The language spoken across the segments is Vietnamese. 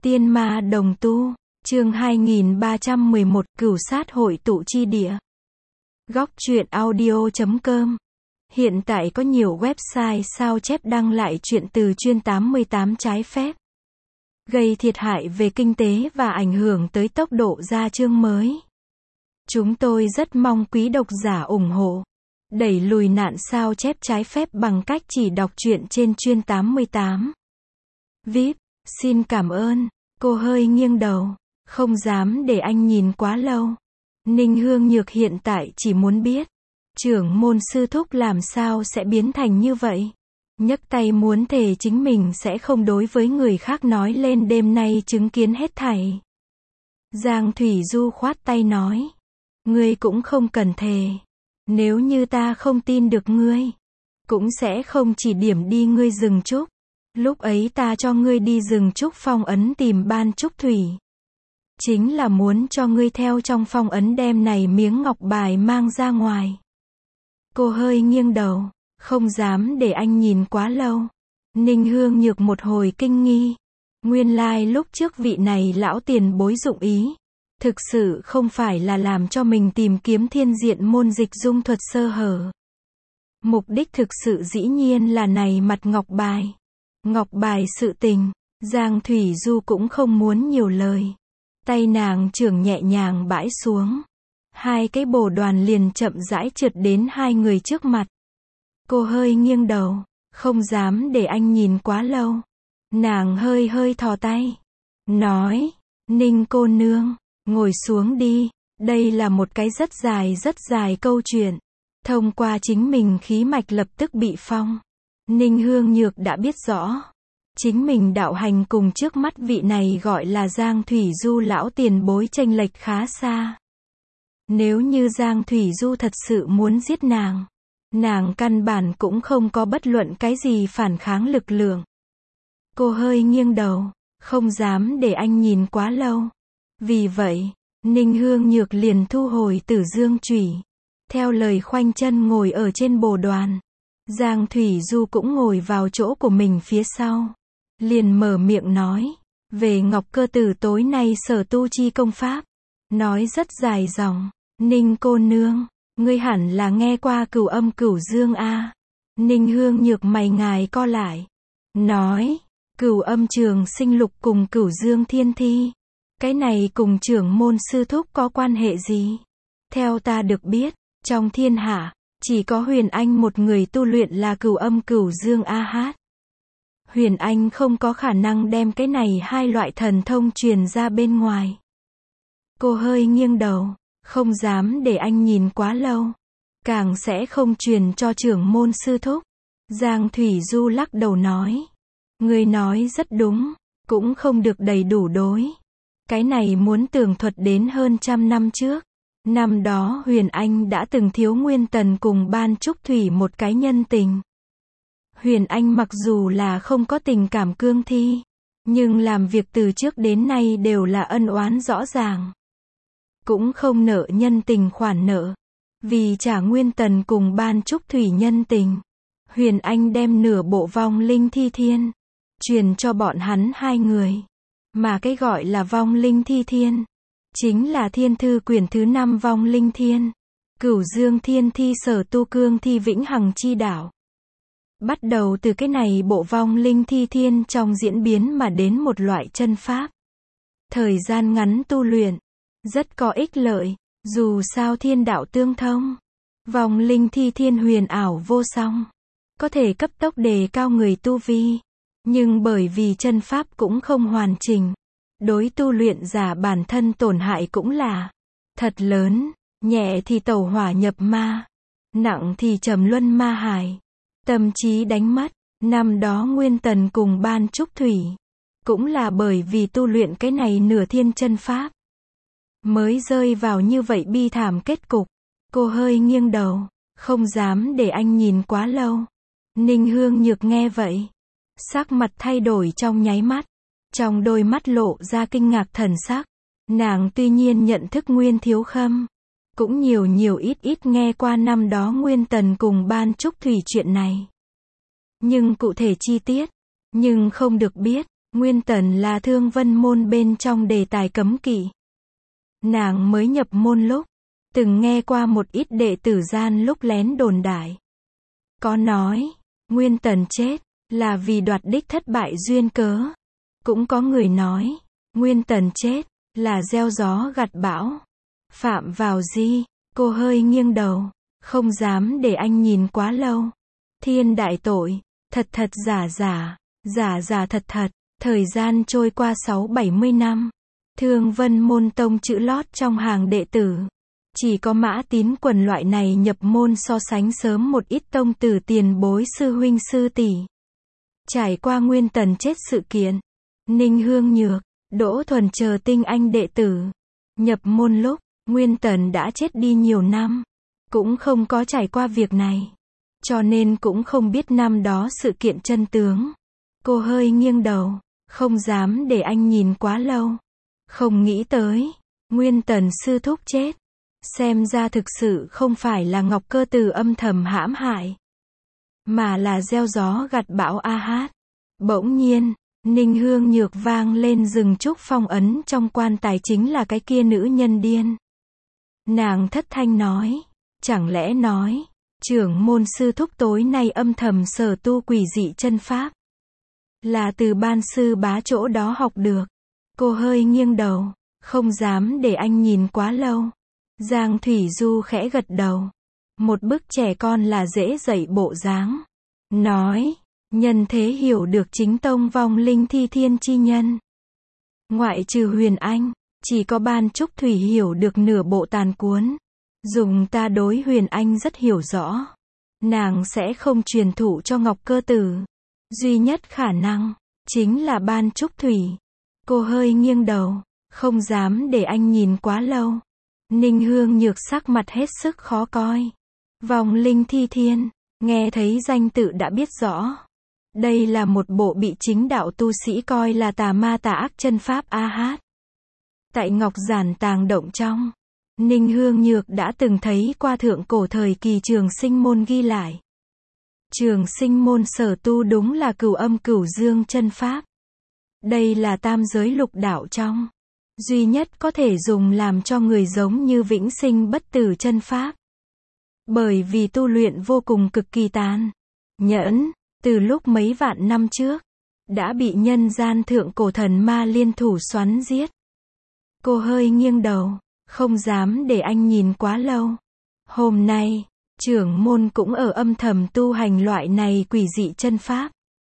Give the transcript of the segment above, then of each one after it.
Tiên ma đồng tu, chương 2311, Cửu sát hội tụ chi địa. Góc truyện audio.com. Hiện tại có nhiều website sao chép đăng lại truyện từ chuyên 88 trái phép, gây thiệt hại về kinh tế và ảnh hưởng tới tốc độ ra chương mới. Chúng tôi rất mong quý độc giả ủng hộ, đẩy lùi nạn sao chép trái phép bằng cách chỉ đọc truyện trên chuyên 88. VIP, xin cảm ơn. Cô hơi nghiêng đầu, không dám để anh nhìn quá lâu. Ninh Hương Nhược hiện tại chỉ muốn biết, trưởng môn sư thúc làm sao sẽ biến thành như vậy. Nhấc tay muốn thề chính mình sẽ không đối với người khác nói lên đêm nay chứng kiến hết thảy. Giang Thủy Du khoát tay nói, ngươi cũng không cần thề. Nếu như ta không tin được ngươi, cũng sẽ không chỉ điểm đi ngươi rừng trúc. Lúc ấy ta cho ngươi đi rừng trúc phong ấn tìm ban trúc thủy, chính là muốn cho ngươi theo trong phong ấn đem này miếng ngọc bài mang ra ngoài. Cô hơi nghiêng đầu, không dám để anh nhìn quá lâu. Ninh Hương Nhược một hồi kinh nghi. Nguyên lai lúc trước vị này lão tiền bối dụng ý, thực sự không phải là làm cho mình tìm kiếm thiên diện môn dịch dung thuật sơ hở. Mục đích thực sự dĩ nhiên là này mặt ngọc bài. Ngọc bài sự tình, Giang Thủy Du cũng không muốn nhiều lời. Tay nàng trưởng nhẹ nhàng bãi xuống. Hai cái bồ đoàn liền chậm rãi trượt đến hai người trước mặt. Cô hơi nghiêng đầu, không dám để anh nhìn quá lâu. Nàng hơi thò tay, nói, Ninh cô nương, ngồi xuống đi. Đây là một cái rất dài câu chuyện. Thông qua chính mình khí mạch lập tức bị phong. Ninh Hương Nhược đã biết rõ, chính mình đạo hành cùng trước mắt vị này gọi là Giang Thủy Du lão tiền bối chênh lệch khá xa. Nếu như Giang Thủy Du thật sự muốn giết nàng căn bản cũng không có bất luận cái gì phản kháng lực lượng. Cô hơi nghiêng đầu, không dám để anh nhìn quá lâu. Vì vậy, Ninh Hương Nhược liền thu hồi Tử Dương chủy, theo lời khoanh chân ngồi ở trên bồ đoàn. Giang Thủy Du cũng ngồi vào chỗ của mình phía sau, liền mở miệng nói, về Ngọc Cơ Tử tối nay sở tu chi công pháp, nói rất dài dòng. Ninh cô nương, ngươi hẳn là nghe qua Cửu Âm Cửu Dương a. Ninh Hương Nhược mày ngài co lại, nói, Cửu Âm Trường Sinh Lục cùng Cửu Dương Thiên Thi, cái này cùng trưởng môn sư thúc có quan hệ gì? Theo ta được biết, trong thiên hạ chỉ có Huyền Anh một người tu luyện là Cửu Âm Cửu Dương A. Huyền Anh không có khả năng đem cái này hai loại thần thông truyền ra bên ngoài. Cô hơi nghiêng đầu, không dám để anh nhìn quá lâu, càng sẽ không truyền cho trưởng môn sư thúc. Giang Thủy Du lắc đầu nói, ngươi nói rất đúng, cũng không được đầy đủ đối. Cái này muốn tường thuật đến hơn 100 năm trước. Năm đó Huyền Anh đã từng thiếu Nguyên Tần cùng ban trúc thủy một cái nhân tình. Huyền Anh mặc dù là không có tình cảm cương thi, nhưng làm việc từ trước đến nay đều là ân oán rõ ràng. Cũng không nợ nhân tình khoản nợ. Vì trả Nguyên Tần cùng ban trúc thủy nhân tình, Huyền Anh đem nửa bộ vong linh thi thiên truyền cho bọn hắn hai người. Mà cái gọi là vong linh thi thiên, chính là thiên thư quyển thứ 5 vong linh thiên, Cửu Dương Thiên Thi sở tu cương thi vĩnh hằng chi đạo. Bắt đầu từ cái này bộ vong linh thi thiên trong diễn biến mà đến một loại chân pháp. Thời gian ngắn tu luyện, rất có ích lợi, dù sao thiên đạo tương thông. Vong linh thi thiên huyền ảo vô song, có thể cấp tốc đề cao người tu vi. Nhưng bởi vì chân pháp cũng không hoàn chỉnh, đối tu luyện giả bản thân tổn hại cũng là thật lớn, nhẹ thì tẩu hỏa nhập ma, nặng thì trầm luân ma hải, tâm trí đánh mất. Năm đó Nguyên Tần cùng ban trúc thủy, cũng là bởi vì tu luyện cái này nửa thiên chân pháp, mới rơi vào như vậy bi thảm kết cục. Cô hơi nghiêng đầu, không dám để anh nhìn quá lâu. Ninh Hương Nhược nghe vậy, sắc mặt thay đổi trong nháy mắt, trong đôi mắt lộ ra kinh ngạc thần sắc. Nàng tuy nhiên nhận thức Nguyên Thiếu Khâm, cũng nhiều ít nghe qua năm đó Nguyên Tần cùng ban trúc thủy chuyện này. Nhưng cụ thể chi tiết, nhưng không được biết. Nguyên Tần là Thương Vân môn bên trong đề tài cấm kỵ. Nàng mới nhập môn lúc, từng nghe qua một ít đệ tử gian lúc lén đồn đại. Có nói, Nguyên Tần chết, là vì đoạt đích thất bại duyên cớ. Cũng có người nói, Nguyên Tần chết, là gieo gió gặt bão. Phạm vào gì? Cô hơi nghiêng đầu, không dám để anh nhìn quá lâu. Thiên đại tội, thật thật giả giả, giả giả thật thật. Thời gian trôi qua 6-70 năm. Thương Vân môn tông chữ lót trong hàng đệ tử. Chỉ có Mã Tín Quần loại này nhập môn so sánh sớm một ít tông tử tiền bối sư huynh sư tỷ. Trải qua Nguyên Tần chết sự kiện, Ninh Hương Nhược, Đỗ Thuần chờ tinh anh đệ tử. Nhập môn lúc, Nguyên Tần đã chết đi nhiều năm. Cũng không có trải qua việc này. Cho nên cũng không biết năm đó sự kiện chân tướng. Cô hơi nghiêng đầu, không dám để anh nhìn quá lâu. Không nghĩ tới, Nguyên Tần sư thúc chết. Xem ra thực sự không phải là Ngọc Cơ Tử âm thầm hãm hại, mà là gieo gió gặt bão a hát. Bỗng nhiên, Ninh Hương Nhược vang lên rừng trúc phong ấn trong quan tài chính là cái kia nữ nhân điên. Nàng thất thanh nói, chẳng lẽ nói, trưởng môn sư thúc tối nay âm thầm sở tu quỷ dị chân pháp. Là từ ban sư bá chỗ đó học được. Cô hơi nghiêng đầu, không dám để anh nhìn quá lâu. Giang Thủy Du khẽ gật đầu. Một bức trẻ con là dễ dạy bộ dáng. Nói, nhân thế hiểu được chính tông vong linh thi thiên chi nhân. Ngoại trừ Huyền Anh, chỉ có Ban Trúc Thủy hiểu được nửa bộ tàn cuốn. Dùng ta đối Huyền Anh rất hiểu rõ. Nàng sẽ không truyền thụ cho Ngọc Cơ Tử. Duy nhất khả năng, chính là Ban Trúc Thủy. Cô hơi nghiêng đầu, không dám để anh nhìn quá lâu. Ninh Hương Nhược sắc mặt hết sức khó coi. Vong linh thi thiên, nghe thấy danh tự đã biết rõ. Đây là một bộ bị chính đạo tu sĩ coi là tà ma tà ác chân pháp a hát. Tại Ngọc Giản tàng động trong, Ninh Hương Nhược đã từng thấy qua thượng cổ thời kỳ Trường Sinh môn ghi lại. Trường Sinh môn sở tu đúng là Cửu Âm Cửu Dương chân pháp. Đây là tam giới lục đạo trong, duy nhất có thể dùng làm cho người giống như vĩnh sinh bất tử chân pháp. Bởi vì tu luyện vô cùng cực kỳ tàn nhẫn, từ lúc mấy vạn năm trước, đã bị nhân gian thượng cổ thần ma liên thủ xoắn giết. Cô hơi nghiêng đầu, không dám để anh nhìn quá lâu. Hôm nay, trưởng môn cũng ở âm thầm tu hành loại này quỷ dị chân pháp.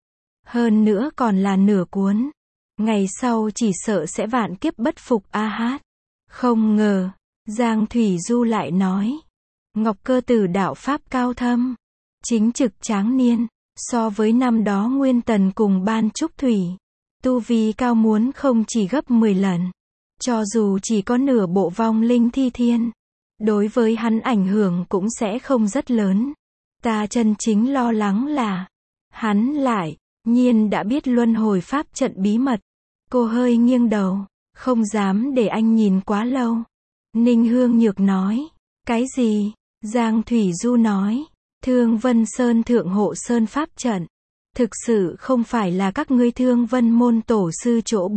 Hơn nữa còn là nửa cuốn. Ngày sau chỉ sợ sẽ vạn kiếp bất phục a hát. Không ngờ, Giang Thủy Du lại nói. Ngọc Cơ Tử đạo pháp cao thâm, chính trực tráng niên, so với năm đó Nguyên Tần cùng Ban Trúc Thủy. Tu vi cao muốn không chỉ gấp 10 lần. Cho dù chỉ có nửa bộ vong linh thi thiên, đối với hắn ảnh hưởng cũng sẽ không rất lớn. Ta chân chính lo lắng là, hắn lại, nhiên đã biết luân hồi pháp trận bí mật. Cô hơi nghiêng đầu, không dám để anh nhìn quá lâu. Ninh Hương Nhược nói, cái gì? Giang Thủy Du nói, Thương Vân Sơn thượng hộ sơn pháp trận. Thực sự không phải là các ngươi Thương Vân môn tổ sư chỗ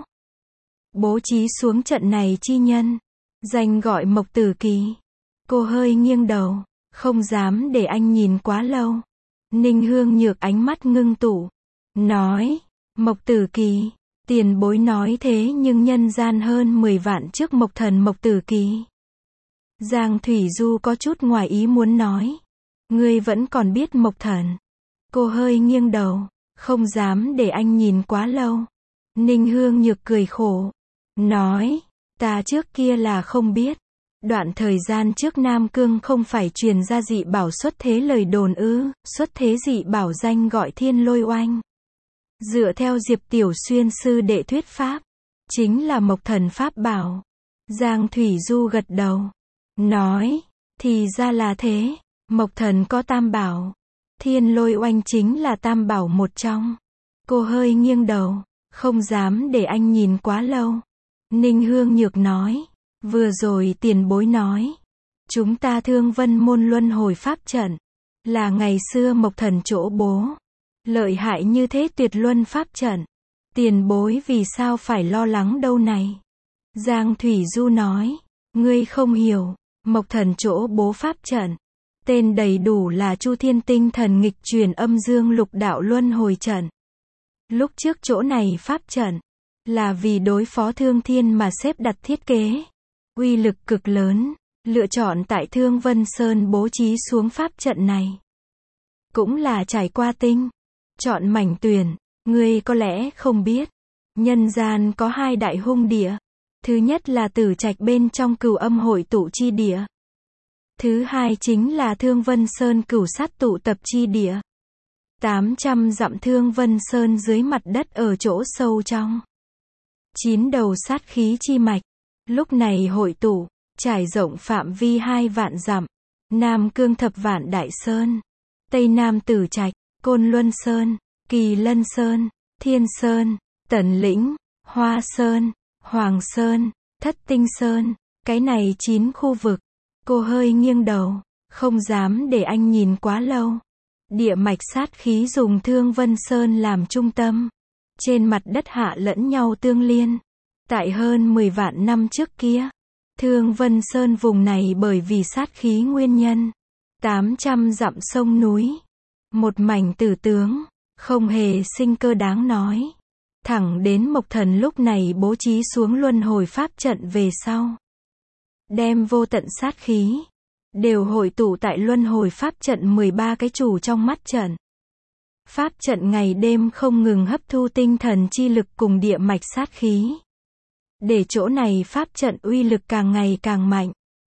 bố trí xuống trận này chi nhân. Danh gọi Mộc Tử Kỳ. Cô hơi nghiêng đầu, không dám để anh nhìn quá lâu. Ninh Hương Nhược ánh mắt ngưng tụ. Nói, Mộc Tử Kỳ, tiền bối nói thế nhưng nhân gian hơn 10 vạn trước Mộc Thần Mộc Tử Kỳ. Giang Thủy Du có chút ngoài ý muốn nói. Ngươi vẫn còn biết Mộc Thần. Cô hơi nghiêng đầu, không dám để anh nhìn quá lâu. Ninh Hương Nhược cười khổ. Nói, ta trước kia là không biết. Đoạn thời gian trước Nam Cương không phải truyền ra dị bảo xuất thế lời đồn ư, xuất thế dị bảo danh gọi Thiên Lôi Oanh. Dựa theo Diệp Tiểu Xuyên sư đệ thuyết pháp, chính là Mộc Thần pháp bảo. Giang Thủy Du gật đầu. Nói, thì ra là thế, Mộc Thần có tam bảo. Thiên Lôi Oanh chính là tam bảo một trong. Cô hơi nghiêng đầu, không dám để anh nhìn quá lâu. Ninh Hương Nhược nói, vừa rồi tiền bối nói, chúng ta Thương Vân môn luân hồi pháp trận, là ngày xưa Mộc Thần chỗ bố. Lợi hại như thế tuyệt luân pháp trận. Tiền bối vì sao phải lo lắng đâu này? Giang Thủy Du nói, ngươi không hiểu, Mộc Thần chỗ bố pháp trận. Tên đầy đủ là Chu Thiên Tinh Thần Nghịch Truyền Âm Dương Lục Đạo Luân Hồi Trận. Lúc trước chỗ này pháp trận, là vì đối phó Thương Thiên mà xếp đặt thiết kế. Uy lực cực lớn, lựa chọn tại Thương Vân Sơn bố trí xuống pháp trận này. Cũng là trải qua tinh, chọn mảnh tuyển, ngươi có lẽ không biết. Nhân gian có hai đại hung địa. Thứ nhất là Tử Trạch bên trong Cửu Âm hội tụ chi địa. Thứ hai chính là Thương Vân Sơn Cửu Sát tụ tập chi địa. 800 dặm Thương Vân Sơn dưới mặt đất ở chỗ sâu trong. 9 đầu sát khí chi mạch. Lúc này hội tụ, trải rộng phạm vi 2 vạn dặm. Nam Cương Thập Vạn Đại Sơn. Tây Nam Tử Trạch, Côn Luân Sơn, Kỳ Lân Sơn, Thiên Sơn, Tần Lĩnh, Hoa Sơn, Hoàng Sơn, Thất Tinh Sơn. Cái này 9 khu vực. Cô hơi nghiêng đầu, không dám để anh nhìn quá lâu. Địa mạch sát khí dùng Thương Vân Sơn làm trung tâm. Trên mặt đất hạ lẫn nhau tương liên. Tại hơn 10 vạn năm trước kia, Thương Vân Sơn vùng này bởi vì sát khí nguyên nhân. 800 dặm sông núi. Một mảnh tử tướng, không hề sinh cơ đáng nói. Thẳng đến Mộc Thần lúc này bố trí xuống luân hồi pháp trận về sau. Đem vô tận sát khí đều hội tụ tại luân hồi pháp trận 13 cái chủ trong mắt trận. Pháp trận ngày đêm không ngừng hấp thu tinh thần chi lực cùng địa mạch sát khí. Để chỗ này pháp trận uy lực càng ngày càng mạnh.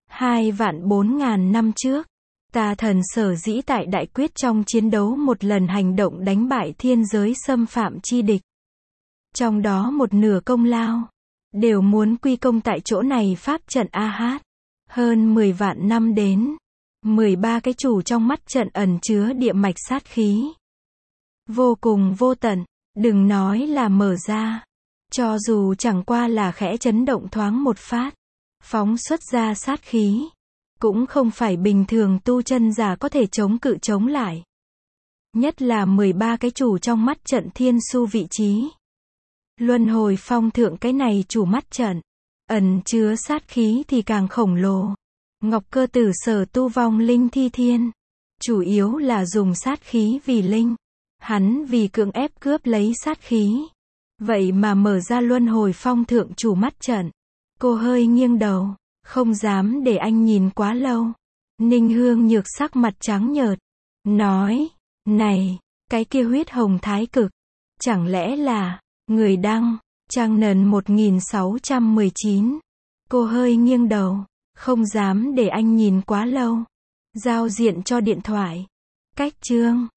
2.400.000 năm trước, Tà Thần sở dĩ tại đại quyết trong chiến đấu một lần hành động đánh bại thiên giới xâm phạm chi địch. Trong đó một nửa công lao đều muốn quy công tại chỗ này pháp trận AH. Hơn 10 vạn năm đến, 13 cái chủ trong mắt trận ẩn chứa địa mạch sát khí. Vô cùng vô tận, đừng nói là mở ra. Cho dù chẳng qua là khẽ chấn động thoáng một phát, phóng xuất ra sát khí. Cũng không phải bình thường tu chân giả có thể chống cự chống lại. Nhất là 13 cái chủ trong mắt trận thiên su vị trí. Luân hồi phong thượng cái này chủ mắt trận, ẩn chứa sát khí thì càng khổng lồ. Ngọc Cơ Tử sở tu vong linh thi thiên. Chủ yếu là dùng sát khí vì linh. Hắn vì cưỡng ép cướp lấy sát khí. Vậy mà mở ra luân hồi phong thượng chủ mắt trận. Cô hơi nghiêng đầu, không dám để anh nhìn quá lâu. Ninh Hương Nhược sắc mặt trắng nhợt. Nói, này, cái kia huyết hồng thái cực. Chẳng lẽ là, người đăng, trang nần 1619. Cô hơi nghiêng đầu, không dám để anh nhìn quá lâu. Giao diện cho điện thoại. Cách chương.